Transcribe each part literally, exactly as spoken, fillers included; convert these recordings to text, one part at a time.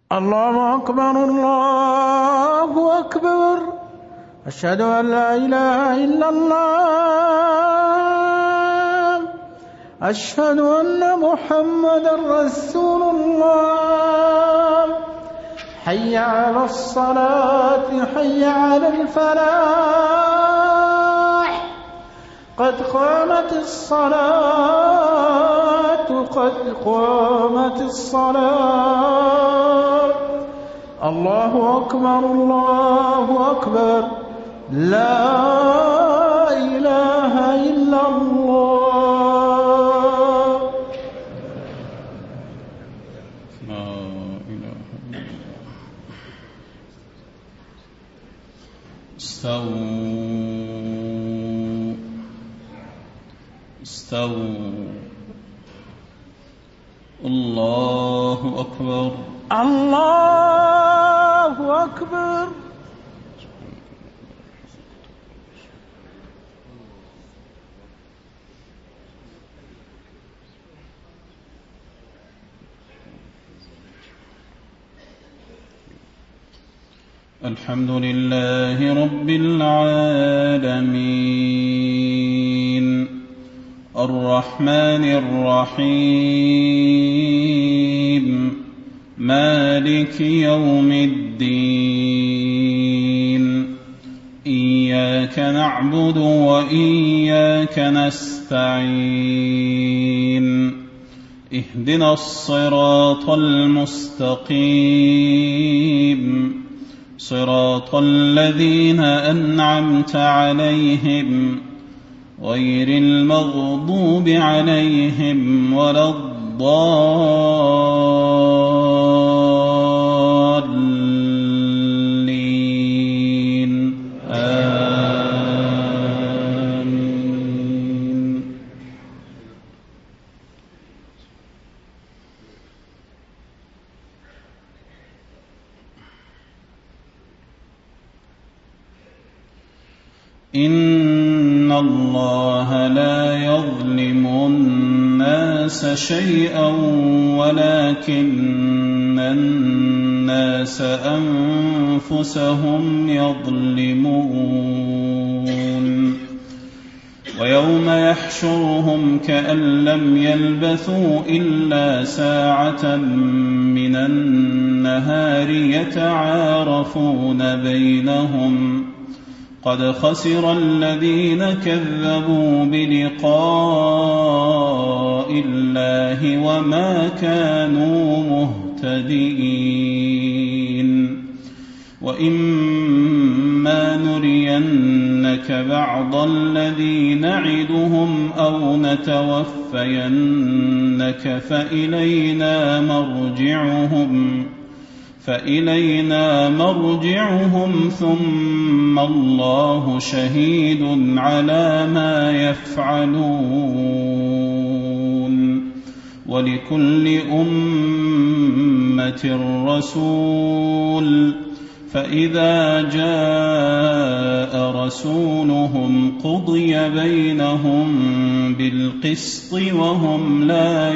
الله أكبر الله أكبر أشهد أن لا إله إلا الله أشهد أن محمدا رسول الله حي على الصلاة حي على الفلاح قد قامت الصلاة قد قامت الصلاة الله أكبر الله أكبر لا إله إلا الله لا إله إلا الله استووا استووا الله أكبر الله أكبر الحمد لله رب العالمين الرحمن الرحيم مالك يوم الدين إياك نعبد وإياك نستعين اهدنا الصراط المستقيم صراط الذين أنعمت عليهم غير المغضوب عليهم ولا الضالين آمين. إن الله لا يظلم الناس شيئا ولكن الناس أنفسهم يظلمون ويوم يحشرهم كأن لم يلبثوا إلا ساعة من النهار يتعارفون بينهم قد خسر الذين كذبوا بلقاء الله وما كانوا مهتدين وإما نرينك بعض الذي نعدهم أو نتوفينك فإلينا مرجعهم فإلينا مرجعهم ثم الله شهيد على ما يفعلون ولكل أمة رسول فإذا جاء رسولهم قضي بينهم بالقسط وهم لا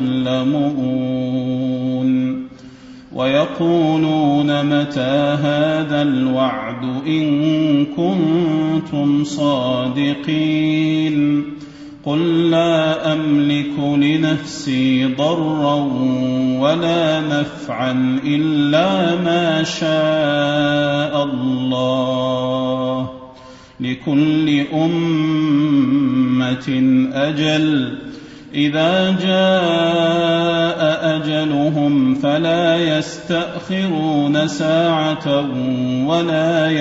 يظلمون ويقولون متى هذا الوعد إن كنتم صادقين قل لا أملك لنفسي ضرا ولا نفعا إلا ما شاء الله لكل أمة أجل إذا جاء أجلهم فلا يستأخرون ساعة ولا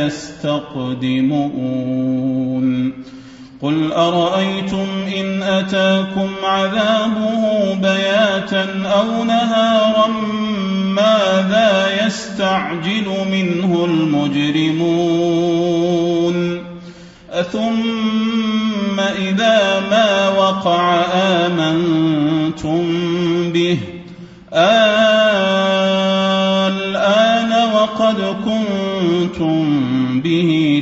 يستقدمون قل أرأيتم إن أتاكم عذابه بياتا أو نهارا ماذا يستعجل منه المجرمون أثم إذا ما وقع آمنتم به الآن وقد كنتم به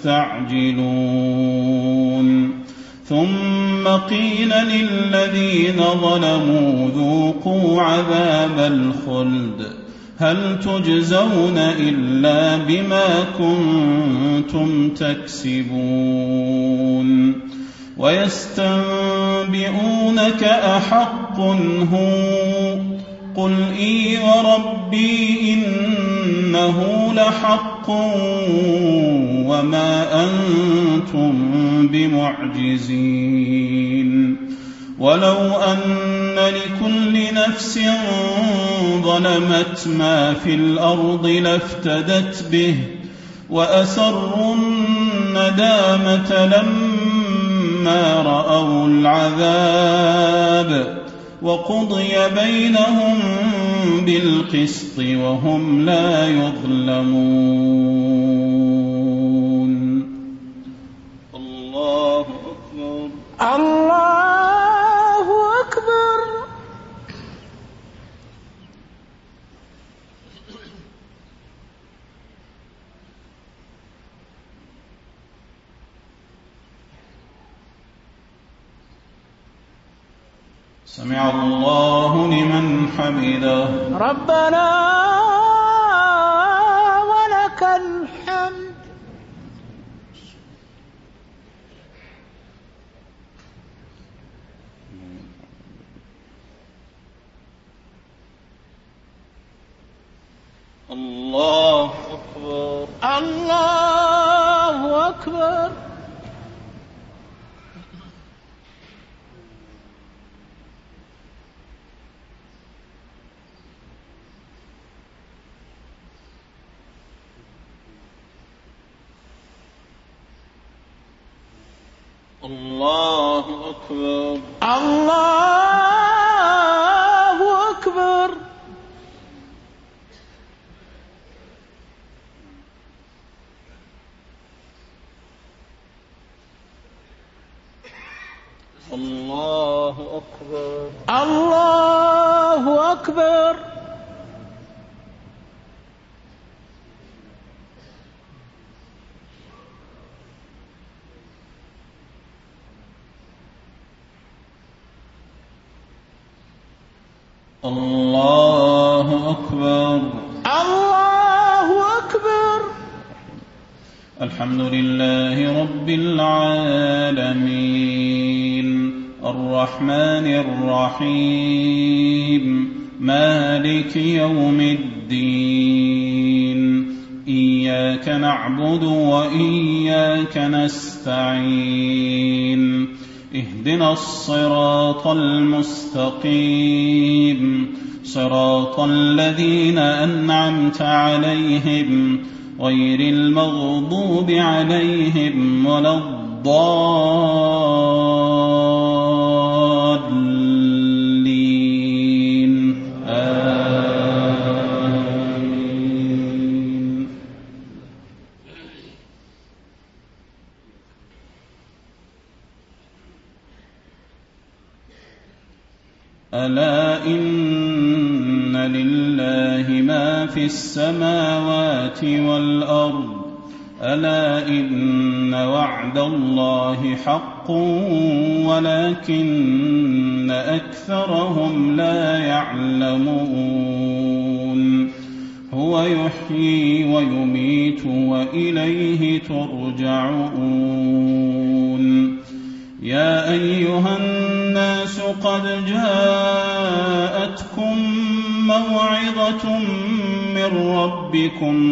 تستعجلون ثم قيل للذين ظلموا ذوقوا عذاب الخلد هل تجزون إلا بما كنتم تكسبون ويستنبئونك أحق هو قل إي وربي إنه لحق وما أنتم بمعجزين ولو أن لكل نفس ظلمت ما في الأرض لافتدت به وأسروا الندامة لما رأوا العذاب وقضي بينهم بالقسط وهم لا يظلمون. الله أكبر. الله أكبر. سمع الله لمن حمده. ربنا ولك الحمد. الله أكبر. الله أكبر. الله أكبر. الله أكبر. الله أكبر. الله أكبر. الله أكبر. الله أكبر. الحمد لله رب العالمين الرحمن الرحيم مالك يوم الدين إياك نعبد وإياك نستعين اهدنا الصراط المستقيم صراط الذين أنعمت عليهم غير المغضوب عليهم ولا الضالين آمين. ألا إن لله ما في السماوات والأرض ألا إن وعد الله حق ولكن أكثرهم لا يعلمون. هو يحيي ويميت وإليه ترجعون. يا أيها الناس قد جاءتكم موعظة من ربكم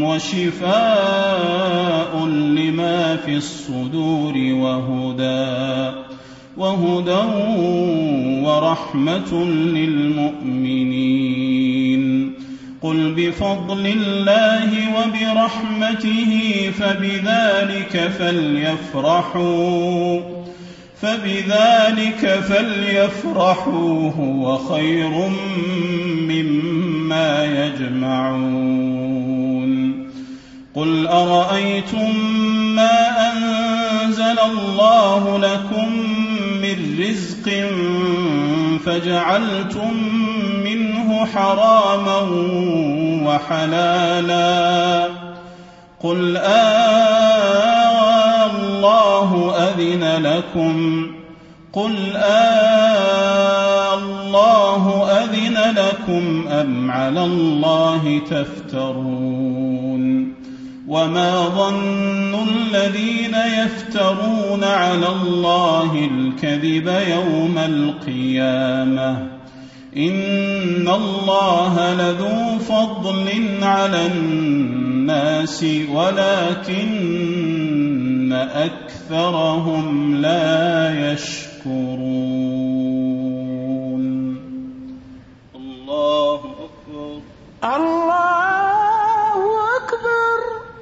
وشفاء لما في الصدور وهدى وهدى ورحمة للمؤمنين. قل بفضل الله وبرحمته فبذلك فليفرحوا فبذلك فليفرحوا هو خير مما يجمعون. قل أرأيتم ما أنزل الله لكم من رزق فجعلتم منه حراما وحلالا قل آه الله أذن لكم قل آه الله الله أذن لكم أم على الله تفترون وما ظن الذين يفترون على الله الكذب يوم القيامة إن الله لذو فضل على الناس ولكن أكثرهم لا يشكرون الله أكبر الله أكبر.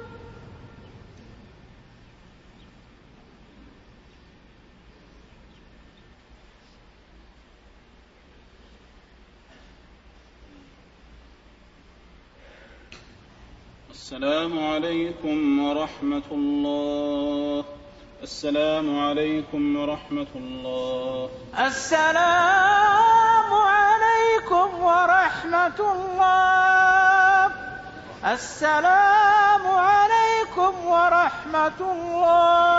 السلام عليكم ورحمة الله. السلام عليكم ورحمة الله. السلام عليكم ورحمة الله. السلام عليكم ورحمة الله.